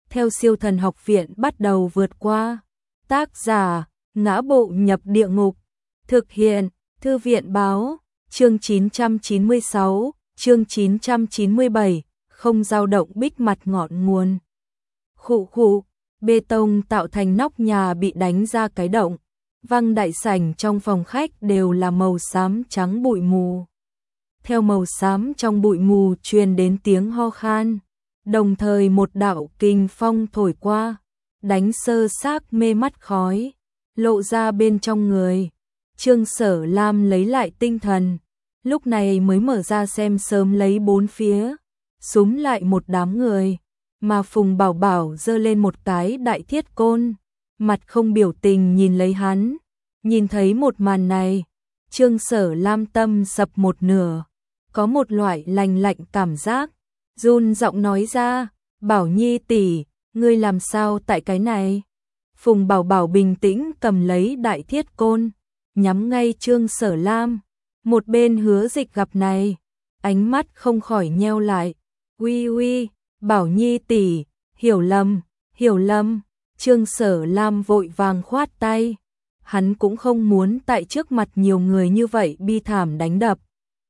theo Siêu Thần Học Viện bắt đầu vượt qua. Tác giả: Ngã Bộ Nhập Địa Ngục. Thực hiện: Thư viện báo. Chương 996, chương 997, không dao động bích mặt ngọn nguồn. Khụ khụ, bê tông tạo thành nóc nhà bị đánh ra cái động. Văng đại sảnh trong phòng khách đều là màu xám trắng bụi mù. Theo màu xám trong bụi mù truyền đến tiếng ho khan, đồng thời một đạo kình phong thổi qua, đánh sơ xác mê mắt khói, lộ ra bên trong người. Trương Sở Lam lấy lại tinh thần, lúc này mới mở ra xem sớm lấy bốn phía, súm lại một đám người, mà Phùng Bảo Bảo giơ lên một cái đại thiết côn, mặt không biểu tình nhìn lấy hắn. Nhìn thấy một màn này, Trương Sở Lam tâm sập một nửa, có một loại lành lạnh cảm giác, run giọng nói ra: "Bảo Nhi tỷ, ngươi làm sao tại cái này?" Phùng Bảo Bảo bình tĩnh cầm lấy đại thiết côn, nhắm ngay Trương Sở Lam. Một bên Hứa Dịch gặp này, ánh mắt không khỏi nheo lại. "Uy uy, Bảo Nhi tỷ, hiểu lầm, hiểu lầm." Trương Sở Lam vội vàng khoát tay. Hắn cũng không muốn tại trước mặt nhiều người như vậy bi thảm đánh đập.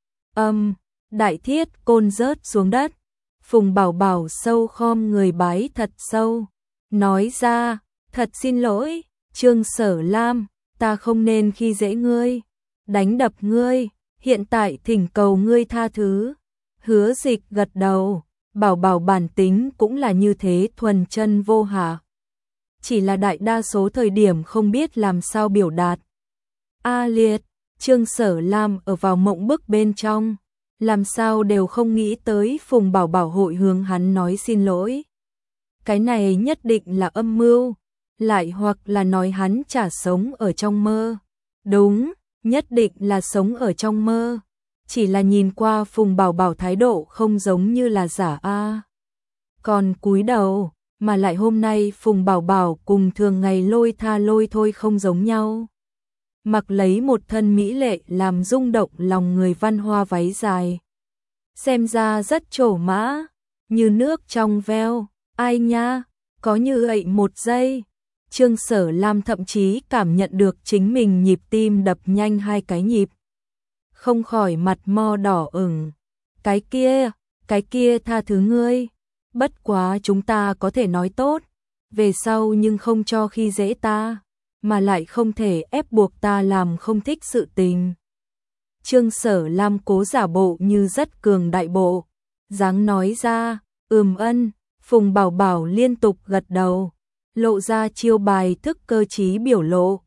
Đại thiết côn rớt xuống đất. Phùng Bảo Bảo sâu khom người bái thật sâu, nói ra: "Thật xin lỗi, Trương Sở Lam, ta không nên khi dễ ngươi, đánh đập ngươi, hiện tại thỉnh cầu ngươi tha thứ." Hứa Dịch gật đầu, Bảo Bảo bản tính cũng là như thế thuần chân vô hạ. Chỉ là đại đa số thời điểm không biết làm sao biểu đạt. A liệt, Trương Sở Lam ở vào mộng bức bên trong, làm sao đều không nghĩ tới Phùng Bảo Bảo hội hướng hắn nói xin lỗi. Cái này nhất định là âm mưu, lại hoặc là nói hắn chả sống ở trong mơ. Đúng, nhất định là sống ở trong mơ. Chỉ là nhìn qua Phùng Bảo Bảo thái độ không giống như là giả a. Còn cúi đầu, mà lại hôm nay Phùng Bảo Bảo cùng thường ngày lôi tha lôi thôi không giống nhau. Mặc lấy một thân mỹ lệ làm rung động lòng người văn hoa váy dài. Xem ra rất trổ mã, như nước trong veo, ai nha, có như vậy một giây. Trương Sở Lam thậm chí cảm nhận được chính mình nhịp tim đập nhanh 2 cái nhịp. Không khỏi mặt mo đỏ ửng. Cái kia tha thứ ngươi. Bất quá chúng ta có thể nói tốt, về sau nhưng không cho khi dễ ta, mà lại không thể ép buộc ta làm không thích sự tình. Trương Sở Lam cố giả bộ như rất cường đại bộ, dáng nói ra: ân. Phùng Bảo Bảo liên tục gật đầu, lộ ra chiêu bài thức cơ trí biểu lộ.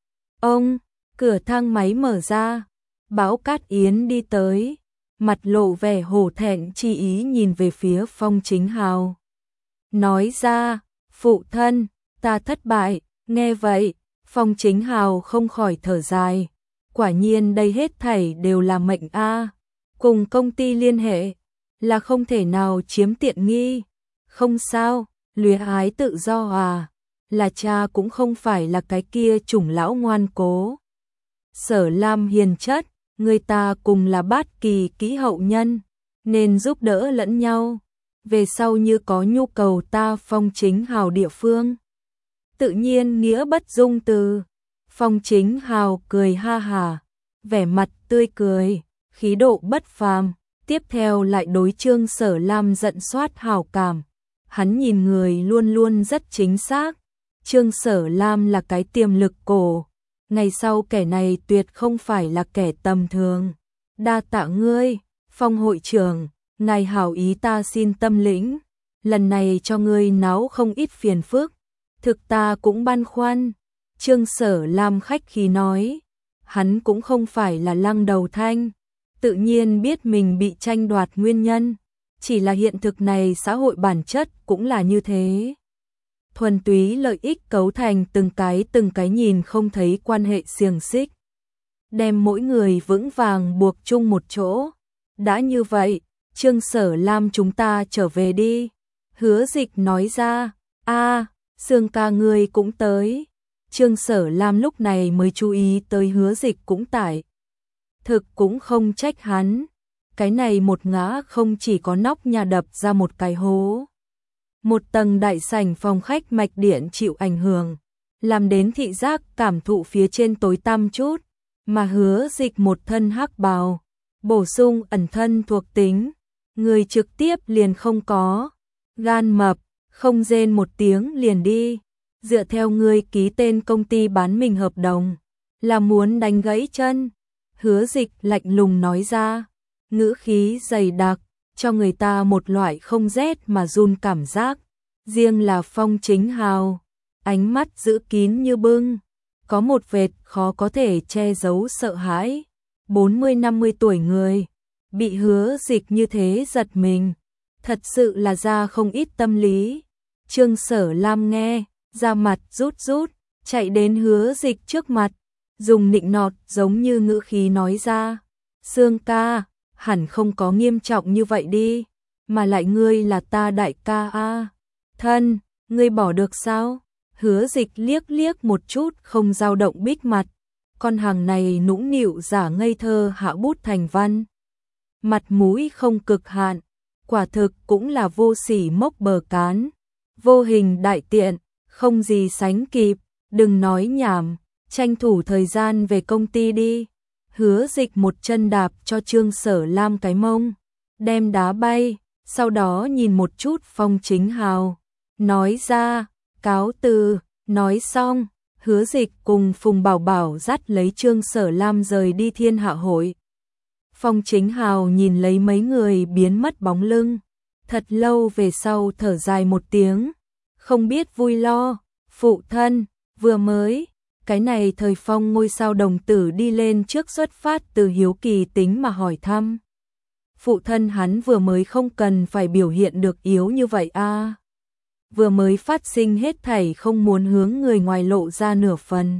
Cửa thang máy mở ra, Báo Cát Yến đi tới, mặt lộ vẻ hổ thẹn chi ý nhìn về phía Phong Chính Hào. Nói ra: "Phụ thân, ta thất bại." Nghe vậy, Phong Chính Hào không khỏi thở dài. Quả nhiên đây hết thảy đều là mệnh a. Cùng công ty liên hệ, là không thể nào chiếm tiện nghi. Không sao, luyến ái tự do à, là cha cũng không phải là cái kia chủng lão ngoan cố. Sở Lam hiền chất, người ta cùng là bát kỳ kỹ hậu nhân, nên giúp đỡ lẫn nhau. Về sau như có nhu cầu ta Phong Chính Hào địa phương, tự nhiên nghĩa bất dung từ. Phong Chính Hào cười ha hả, vẻ mặt tươi cười, khí độ bất phàm. Tiếp theo lại đối Trương Sở Lam giận soát hảo cảm. Hắn nhìn người luôn luôn rất chính xác. Trương Sở Lam là cái tiềm lực cổ. Ngày sau kẻ này tuyệt không phải là kẻ tầm thường. Đa tạ ngươi, Phong hội trưởng, ngài hảo ý ta xin tâm lĩnh. Lần này cho ngươi náo không ít phiền phức, thực ta cũng băn khoăn. Trương Sở Lam khách khí nói, hắn cũng không phải là lăng đầu thanh, tự nhiên biết mình bị tranh đoạt nguyên nhân, chỉ là hiện thực này xã hội bản chất cũng là như thế. Thuần túy lợi ích cấu thành từng cái nhìn không thấy quan hệ xiềng xích, đem mỗi người vững vàng buộc chung một chỗ. Đã như vậy, Trương Sở Lam chúng ta trở về đi. Hứa Dịch nói ra. Sương ca ngươi cũng tới. Trương Sở Lam lúc này mới chú ý tới Hứa Dịch cũng tại. Thực cũng không trách hắn. Cái này một ngã không chỉ có nóc nhà đập ra một cái hố, Một tầng đại sảnh phòng khách mạch điện chịu ảnh hưởng, làm đến thị giác cảm thụ phía trên tối tăm chút, mà Hứa Dịch một thân hắc bào, bổ sung ẩn thân thuộc tính, người trực tiếp liền không có, gan mập, không rên một tiếng liền đi, dựa theo người ký tên công ty bán mình hợp đồng, là muốn đánh gãy chân. Hứa Dịch lạnh lùng nói ra, ngữ khí dày đặc, cho người ta một loại không rét mà run cảm giác. Riêng là Phong Chính Hào, ánh mắt giữ kín như bưng, có một vệt khó có thể che giấu sợ hãi. 40-50 tuổi người, bị Hứa Dịch như thế giật mình, thật sự là ra không ít tâm lý. Trương Sở Lam nghe, da mặt rút rút, chạy đến Hứa Dịch trước mặt, dùng nịnh nọt giống như ngữ khí nói ra, Sương ca, hẳn không có nghiêm trọng như vậy đi, mà lại ngươi là ta đại ca a. Thân, ngươi bỏ được sao? Hứa Dịch liếc liếc một chút không dao động bích mặt, con hàng này nũng nịu giả ngây thơ hạ bút thành văn. Mặt mũi không cực hạn, quả thực cũng là vô sỉ mốc bờ cán, vô hình đại tiện, không gì sánh kịp, đừng nói nhảm, tranh thủ thời gian về công ty đi. Hứa Dịch một chân đạp cho Trương Sở Lam cái mông, đem đá bay, sau đó nhìn một chút Phong Chính Hào, nói ra, cáo từ. Nói xong, Hứa Dịch cùng Phùng Bảo Bảo dắt lấy Trương Sở Lam rời đi Thiên Hạ hội. Phong Chính Hào nhìn lấy mấy người biến mất bóng lưng, thật lâu về sau thở dài một tiếng, không biết vui lo, phụ thân, vừa mới, cái này thời Phong ngôi sao đồng tử đi lên trước xuất phát từ hiếu kỳ tính mà hỏi thăm. Phụ thân hắn vừa mới không cần phải biểu hiện được yếu như vậy a. Vừa mới phát sinh hết thảy không muốn hướng người ngoài lộ ra nửa phần.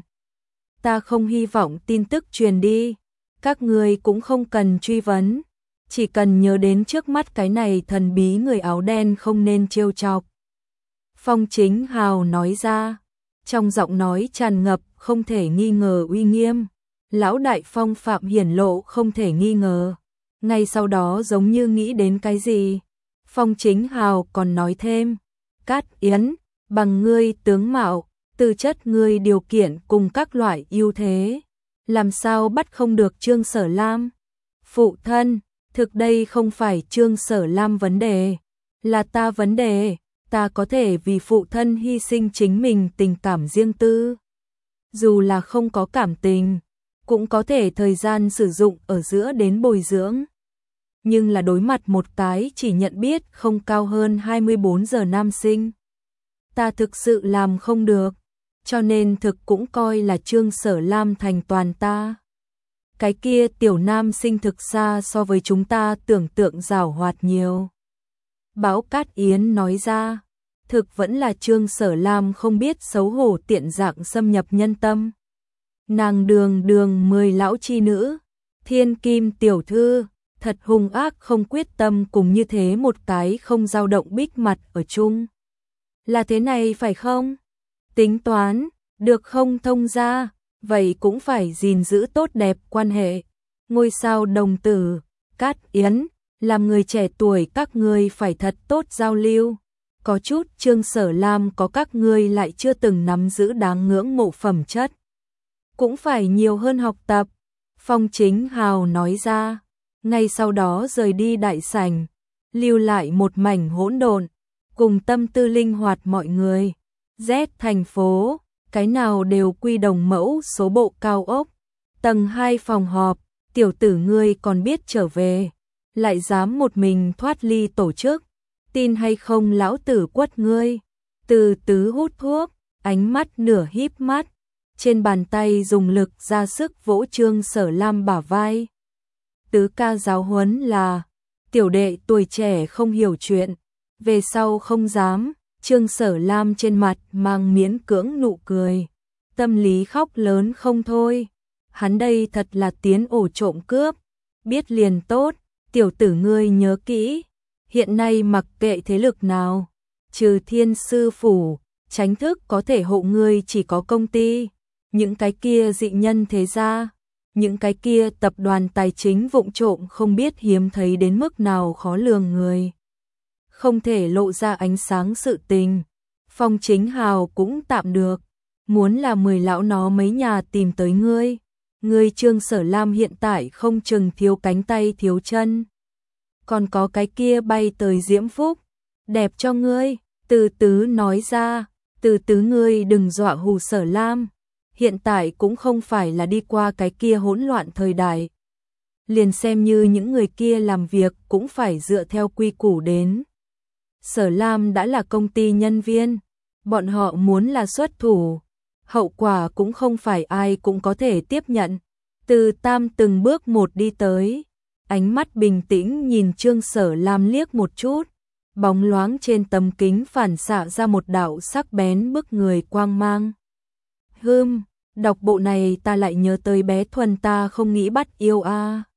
Ta không hy vọng tin tức truyền đi, các người cũng không cần truy vấn, chỉ cần nhớ đến trước mắt cái này thần bí người áo đen không nên trêu chọc. Phong Chính Hào nói ra, trong giọng nói tràn ngập không thể nghi ngờ uy nghiêm, lão đại phong phạm hiển lộ không thể nghi ngờ. Ngay sau đó giống như nghĩ đến cái gì, Phong Chính Hào còn nói thêm, Cát Yến, bằng ngươi tướng mạo, tư chất ngươi điều kiện cùng các loại ưu thế, làm sao bắt không được Trương Sở Lam? Phụ thân, thực đây không phải Trương Sở Lam vấn đề, là ta vấn đề, ta có thể vì phụ thân hy sinh chính mình tình cảm riêng tư. Dù là không có cảm tình, cũng có thể thời gian sử dụng ở giữa đến bồi dưỡng. Nhưng là đối mặt một cái chỉ nhận biết không cao hơn 24 giờ nam sinh. Ta thực sự làm không được, cho nên thực cũng coi là Trương Sở Lam thành toàn ta. Cái kia tiểu nam sinh thực xa so với chúng ta tưởng tượng giàu hoạt nhiều. Báo Cát Yến nói ra, thực vẫn là Trương Sở Lam không biết xấu hổ tiện dạng xâm nhập nhân tâm. Nàng đường đường 10 lão chi nữ, thiên kim tiểu thư, thật hung ác không quyết tâm cùng như thế một cái không dao động bích mặt ở chung. Là thế này phải không? Tính toán, được không thông ra, vậy cũng phải gìn giữ tốt đẹp quan hệ. Ngôi sao đồng tử, Cát Yến, làm người trẻ tuổi các ngươi phải thật tốt giao lưu. Có chút Trương Sở Lam có các ngươi lại chưa từng nắm giữ đáng ngưỡng mộ phẩm chất. Cũng phải nhiều hơn học tập. Phong Chính Hào nói ra, ngay sau đó rời đi đại sảnh, lưu lại một mảnh hỗn độn, cùng tâm tư linh hoạt mọi người. Z thành phố, cái nào đều quy đồng mẫu số bộ cao ốc. Tầng 2 phòng họp, tiểu tử ngươi còn biết trở về, lại dám một mình thoát ly tổ chức, tin hay không lão tử quất ngươi. Từ Tứ hút thuốc, ánh mắt nửa híp mắt, trên bàn tay dùng lực ra sức vỗ Trương Sở Lam bả vai. Tứ ca giáo huấn là, tiểu đệ tuổi trẻ không hiểu chuyện, về sau không dám. Trương Sở Lam trên mặt mang miễn cưỡng nụ cười, tâm lý khóc lớn không thôi. Hắn đây thật là tiến ổ trộm cướp, biết liền tốt, tiểu tử ngươi nhớ kỹ, hiện nay mặc kệ thế lực nào, trừ Thiên Sư Phủ, Chánh Thức có thể hộ ngươi chỉ có công ty, những cái kia dị nhân thế gia, những cái kia tập đoàn tài chính vụng trộm không biết hiếm thấy đến mức nào khó lường người. không thể lộ ra ánh sáng sự tình. Phong Chính Hào cũng tạm được, muốn là 10 lão nó mấy nhà tìm tới ngươi. Ngươi Trương Sở Lam hiện tại không chừng thiếu cánh tay thiếu chân. Còn có cái kia bay tới Diễm Phúc, đẹp cho ngươi, Từ Tứ nói ra, Từ Tứ ngươi đừng dọa hù Sở Lam, hiện tại cũng không phải là đi qua cái kia hỗn loạn thời đại. Liền xem như những người kia làm việc cũng phải dựa theo quy củ đến. Sở Lam đã là công ty nhân viên, bọn họ muốn là xuất thủ, hậu quả cũng không phải ai cũng có thể tiếp nhận. Từ Tam từng bước một đi tới, ánh mắt bình tĩnh nhìn Trương Sở Lam liếc một chút, bóng loáng trên tấm kính phản xạ ra một đạo sắc bén bức người quang mang. Đọc bộ này ta lại nhớ tới bé Thuần ta không nghĩ bắt yêu a.